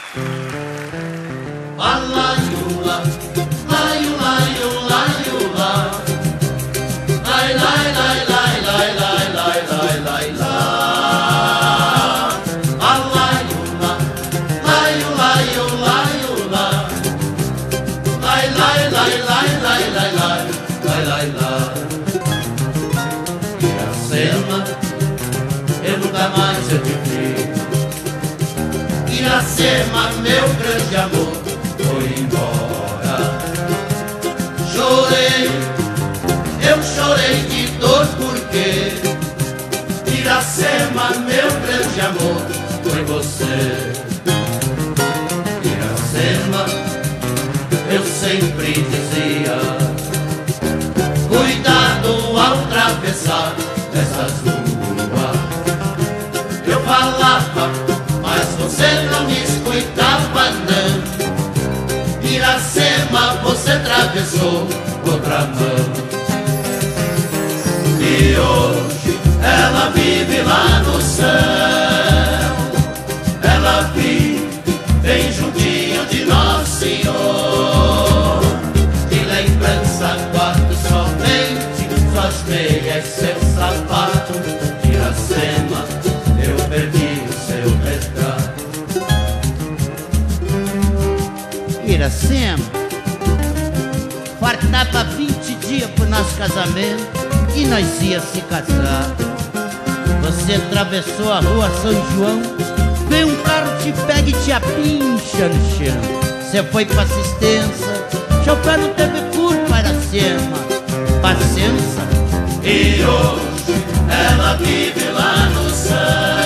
Alaiula, laiula, laiula, laiula. Lai, lai, lai, lai, lai, lai, lai, lai, lai, lai. Alaiula, laiula, laiula, laiula. Lai, lai, lai, lai, lai, lai, lai, lai, lai, lai. Iracema, eu nunca mais eu te vi. Iracema, meu grande amor, foi embora. Chorei, eu chorei de dor porque Iracema, meu grande amor, foi você. Iracema, eu sempre dizia, cuidado ao atravessar essas ruas. Eu falava, mas você não me escutava não. Iracema, você atravessou outra mão. E hoje ela vive lá no céu. Ela vive bem juntinho de Nosso Senhor. De lembrança guardo somente suas meias, seu sapato. Iracema, eu perdi o seu retrato. Iracema, faltava 20 dias pro nosso casamento e nós ia se casar. Você atravessou a rua São João, veio um carro, te pega e te apincha no chão. Você foi pra assistência, chofer não teve culpa, Iracema, paciência. E hoje ela vive lá no céu.